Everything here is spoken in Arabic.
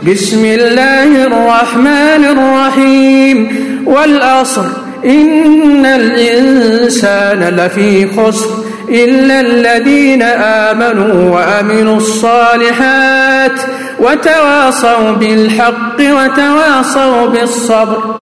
بسم الله الرحمن الرحيم والعصر إن الإنسان لفي خسر إلا الذين آمنوا وعملوا الصالحات وتواصوا بالحق وتواصوا بالصبر.